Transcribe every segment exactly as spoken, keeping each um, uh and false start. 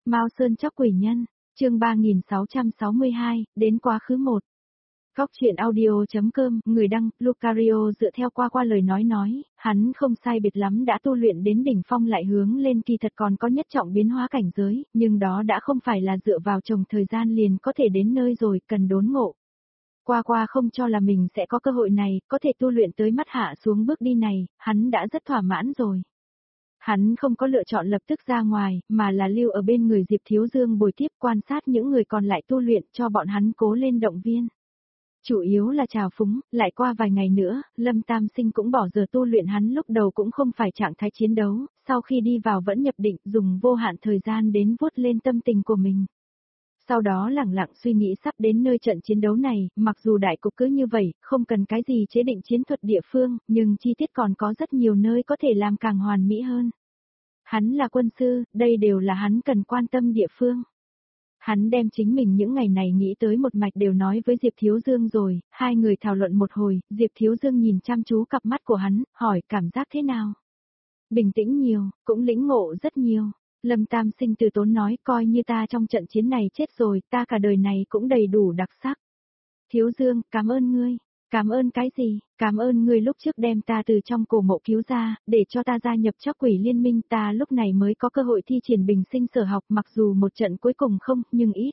Mao Sơn Chóc Quỷ Nhân, chương ba nghìn sáu trăm sáu mươi hai, đến quá khứ một. Góc truyện audio.com, người đăng, Lucario dựa theo qua qua lời nói nói, hắn không sai biệt lắm đã tu luyện đến đỉnh phong lại hướng lên kỳ thật còn có nhất trọng biến hóa cảnh giới, nhưng đó đã không phải là dựa vào trồng thời gian liền có thể đến nơi rồi, cần đốn ngộ. Qua qua không cho là mình sẽ có cơ hội này, có thể tu luyện tới mắt hạ xuống bước đi này, hắn đã rất thỏa mãn rồi. Hắn không có lựa chọn lập tức ra ngoài, mà là lưu ở bên người Diệp Thiếu Dương bồi tiếp quan sát những người còn lại tu luyện cho bọn hắn cố lên động viên. Chủ yếu là trào phúng, lại qua vài ngày nữa, Lâm Tam Sinh cũng bỏ giờ tu luyện hắn lúc đầu cũng không phải trạng thái chiến đấu, sau khi đi vào vẫn nhập định dùng vô hạn thời gian đến vuốt lên tâm tình của mình. Sau đó lẳng lặng suy nghĩ sắp đến nơi trận chiến đấu này, mặc dù đại cục cứ như vậy, không cần cái gì chế định chiến thuật địa phương, nhưng chi tiết còn có rất nhiều nơi có thể làm càng hoàn mỹ hơn. Hắn là quân sư, đây đều là hắn cần quan tâm địa phương. Hắn đem chính mình những ngày này nghĩ tới một mạch đều nói với Diệp Thiếu Dương rồi, hai người thảo luận một hồi, Diệp Thiếu Dương nhìn chăm chú cặp mắt của hắn, hỏi cảm giác thế nào. Bình tĩnh nhiều, cũng lĩnh ngộ rất nhiều. Lâm Tam Sinh từ tốn nói coi như ta trong trận chiến này chết rồi, ta cả đời này cũng đầy đủ đặc sắc. Thiếu Dương, cảm ơn ngươi. Cảm ơn cái gì? Cảm ơn ngươi lúc trước đem ta từ trong cổ mộ cứu ra, để cho ta gia nhập Chóc Quỷ Liên Minh, ta lúc này mới có cơ hội thi triển bình sinh sở học, mặc dù một trận cuối cùng không, nhưng ít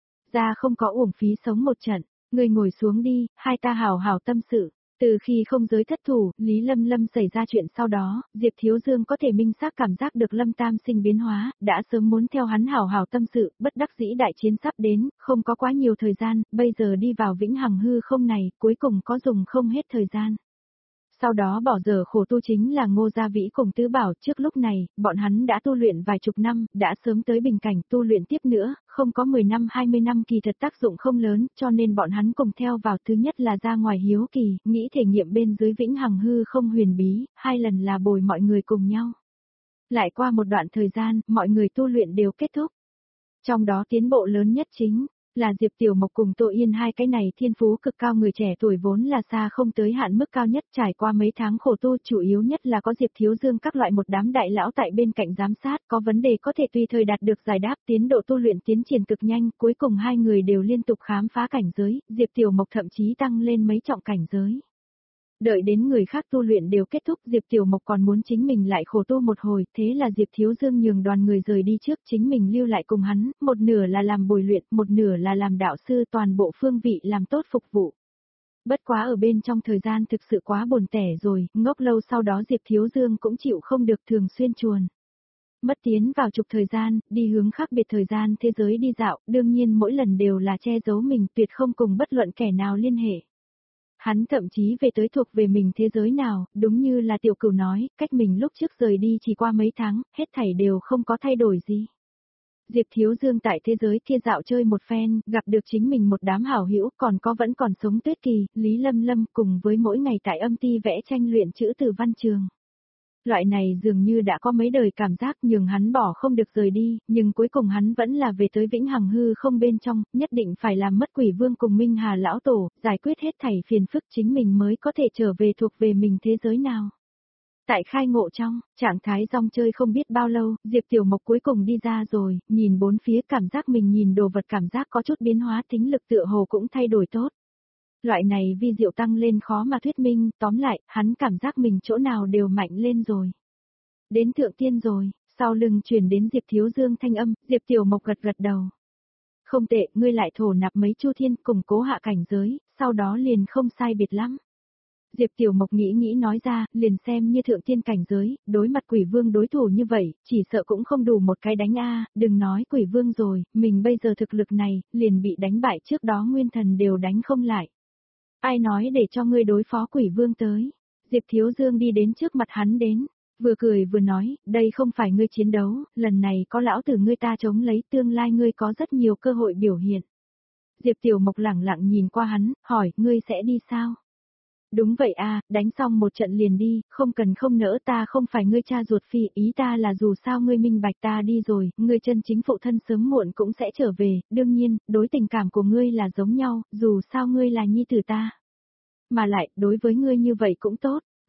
ra không có uổng phí sống một trận. Ngươi ngồi xuống đi, hai ta hảo hảo tâm sự. Từ khi không giới thất thủ, Lý Lâm Lâm xảy ra chuyện sau đó, Diệp Thiếu Dương có thể minh xác cảm giác được Lâm Tam Sinh biến hóa, đã sớm muốn theo hắn hảo hảo tâm sự, bất đắc dĩ đại chiến sắp đến, không có quá nhiều thời gian, bây giờ đi vào vĩnh hằng hư không này, cuối cùng có dùng không hết thời gian. Sau đó bỏ giờ khổ tu chính là Ngô Gia Vĩ cùng Tứ Bảo, trước lúc này, bọn hắn đã tu luyện vài chục năm, đã sớm tới bình cảnh tu luyện tiếp nữa, không có mười năm hai mươi năm kỳ thật tác dụng không lớn, cho nên bọn hắn cùng theo vào thứ nhất là ra ngoài hiếu kỳ, nghĩ thể nghiệm bên dưới vĩnh hằng hư không huyền bí, hai lần là bồi mọi người cùng nhau. Lại qua một đoạn thời gian, mọi người tu luyện đều kết thúc. Trong đó tiến bộ lớn nhất chính là Diệp Tiểu Mộc cùng Tô Yên hai cái này thiên phú cực cao người trẻ tuổi vốn là xa không tới hạn mức cao nhất, trải qua mấy tháng khổ tu, chủ yếu nhất là có Diệp Thiếu Dương các loại một đám đại lão tại bên cạnh giám sát, có vấn đề có thể tùy thời đạt được giải đáp, tiến độ tu luyện tiến triển cực nhanh, cuối cùng hai người đều liên tục khám phá cảnh giới, Diệp Tiểu Mộc thậm chí tăng lên mấy trọng cảnh giới. Đợi đến người khác tu luyện đều kết thúc, Diệp Tiểu Mộc còn muốn chính mình lại khổ tu một hồi, thế là Diệp Thiếu Dương nhường đoàn người rời đi trước, chính mình lưu lại cùng hắn, một nửa là làm bồi luyện, một nửa là làm đạo sư, toàn bộ phương vị làm tốt phục vụ. Bất quá ở bên trong thời gian thực sự quá buồn tẻ rồi, ngốc lâu sau đó Diệp Thiếu Dương cũng chịu không được thường xuyên chuồn. Mất tiến vào chục thời gian, đi hướng khác biệt thời gian thế giới đi dạo, đương nhiên mỗi lần đều là che giấu mình, tuyệt không cùng bất luận kẻ nào liên hệ. Hắn thậm chí về tới thuộc về mình thế giới nào, đúng như là Tiểu Cửu nói, cách mình lúc trước rời đi chỉ qua mấy tháng, hết thảy đều không có thay đổi gì. Diệp Thiếu Dương tại thế giới kia dạo chơi một phen, gặp được chính mình một đám hảo hữu, còn có vẫn còn sống Tuyết Kỳ, Lý Lâm Lâm cùng với mỗi ngày tại âm ty vẽ tranh luyện chữ từ văn trường. Loại này dường như đã có mấy đời cảm giác nhường hắn bỏ không được rời đi, nhưng cuối cùng hắn vẫn là về tới vĩnh hằng hư không bên trong, nhất định phải làm mất Quỷ Vương cùng Minh Hà lão tổ, giải quyết hết thảy phiền phức chính mình mới có thể trở về thuộc về mình thế giới nào. Tại khai ngộ trong, trạng thái rong chơi không biết bao lâu, Diệp Tiểu Mộc cuối cùng đi ra rồi, nhìn bốn phía cảm giác mình nhìn đồ vật cảm giác có chút biến hóa, tính lực tựa hồ cũng thay đổi tốt. Loại này vi diệu tăng lên khó mà thuyết minh, tóm lại, hắn cảm giác mình chỗ nào đều mạnh lên rồi. Đến thượng tiên rồi, sau lưng truyền đến Diệp Thiếu Dương thanh âm, Diệp Tiểu Mộc gật gật đầu. Không tệ, ngươi lại thổ nạp mấy chu thiên củng cố hạ cảnh giới, sau đó liền không sai biệt lắm. Diệp Tiểu Mộc nghĩ nghĩ nói ra, liền xem như thượng tiên cảnh giới, đối mặt Quỷ Vương đối thủ như vậy, chỉ sợ cũng không đủ một cái đánh a, đừng nói Quỷ Vương rồi, mình bây giờ thực lực này, liền bị đánh bại trước đó nguyên thần đều đánh không lại. Ai nói để cho ngươi đối phó Quỷ Vương tới? Diệp Thiếu Dương đi đến trước mặt hắn đến, vừa cười vừa nói, đây không phải ngươi chiến đấu, lần này có lão tử ngươi ta chống lấy, tương lai ngươi có rất nhiều cơ hội biểu hiện. Diệp Tiểu Mộc lẳng lặng nhìn qua hắn, hỏi, ngươi sẽ đi sao? Đúng vậy à, đánh xong một trận liền đi, không cần không nỡ, ta không phải ngươi cha ruột phi, ý ta là dù sao ngươi minh bạch ta đi rồi, ngươi chân chính phụ thân sớm muộn cũng sẽ trở về, đương nhiên, đối tình cảm của ngươi là giống nhau, dù sao ngươi là nhi tử ta. Mà lại, đối với ngươi như vậy cũng tốt,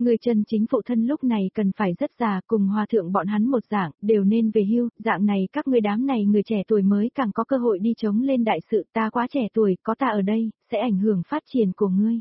Người chân chính phụ thân lúc này cần phải rất già, cùng hòa thượng bọn hắn một dạng, đều nên về hưu, dạng này các ngươi đám này người trẻ tuổi mới càng có cơ hội đi chống lên đại sự, ta quá trẻ tuổi, có ta ở đây, sẽ ảnh hưởng phát triển của ngươi.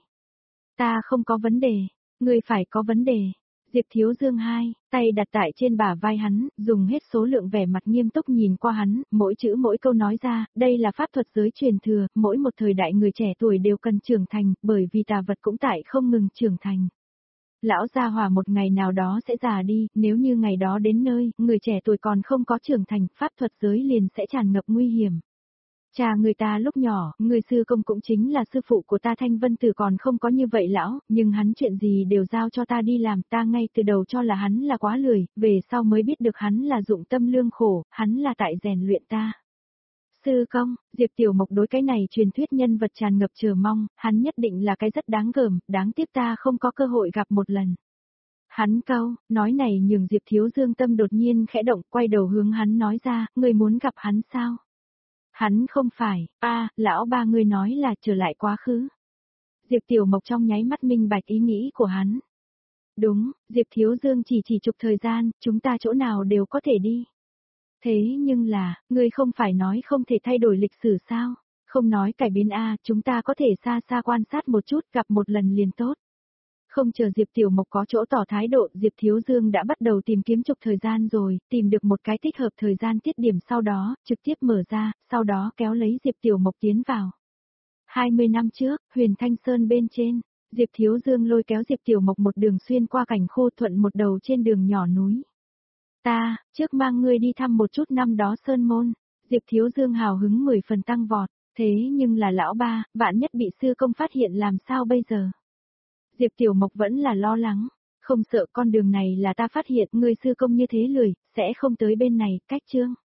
Ta không có vấn đề, ngươi phải có vấn đề. Diệp Thiếu Dương hai, tay đặt tại trên bả vai hắn, dùng hết số lượng vẻ mặt nghiêm túc nhìn qua hắn, mỗi chữ mỗi câu nói ra, đây là pháp thuật giới truyền thừa, mỗi một thời đại người trẻ tuổi đều cần trưởng thành, bởi vì tà vật cũng tại không ngừng trưởng thành. Lão gia hỏa một ngày nào đó sẽ già đi, nếu như ngày đó đến nơi, người trẻ tuổi còn không có trưởng thành, pháp thuật giới liền sẽ tràn ngập nguy hiểm. Cha người ta lúc nhỏ, người sư công cũng chính là sư phụ của ta Thanh Vân Tử còn không có như vậy lão, nhưng hắn chuyện gì đều giao cho ta đi làm, ta ngay từ đầu cho là hắn là quá lười, về sau mới biết được hắn là dụng tâm lương khổ, hắn là tại rèn luyện ta. Sư công, Diệp Tiểu Mộc đối cái này truyền thuyết nhân vật tràn ngập chờ mong, hắn nhất định là cái rất đáng gờm, đáng tiếc ta không có cơ hội gặp một lần. Hắn câu, nói này nhường Diệp Thiếu Dương tâm đột nhiên khẽ động, quay đầu hướng hắn nói ra, người muốn gặp hắn sao? Hắn không phải, a, lão ba ngươi nói là trở lại quá khứ. Diệp Tiểu Mộc trong nháy mắt minh bạch ý nghĩ của hắn. Đúng, Diệp Thiếu Dương chỉ chỉ chụp thời gian, chúng ta chỗ nào đều có thể đi. Thế nhưng là, ngươi không phải nói không thể thay đổi lịch sử sao? Không nói cải biến a, chúng ta có thể xa xa quan sát một chút, gặp một lần liền tốt. Không chờ Diệp Tiểu Mộc có chỗ tỏ thái độ, Diệp Thiếu Dương đã bắt đầu tìm kiếm trục thời gian rồi, tìm được một cái thích hợp thời gian tiết điểm sau đó, trực tiếp mở ra, sau đó kéo lấy Diệp Tiểu Mộc tiến vào. hai mươi năm trước, Huyền Thanh Sơn bên trên, Diệp Thiếu Dương lôi kéo Diệp Tiểu Mộc một đường xuyên qua cảnh khô thuận một đầu trên đường nhỏ núi. Ta, trước mang ngươi đi thăm một chút năm đó Sơn Môn, Diệp Thiếu Dương hào hứng mười phần tăng vọt, thế nhưng là lão ba, vạn nhất bị sư công phát hiện làm sao bây giờ? Diệp Tiểu Mộc vẫn là lo lắng, không sợ con đường này là ta phát hiện, ngươi sư công như thế lười, sẽ không tới bên này, cách chương.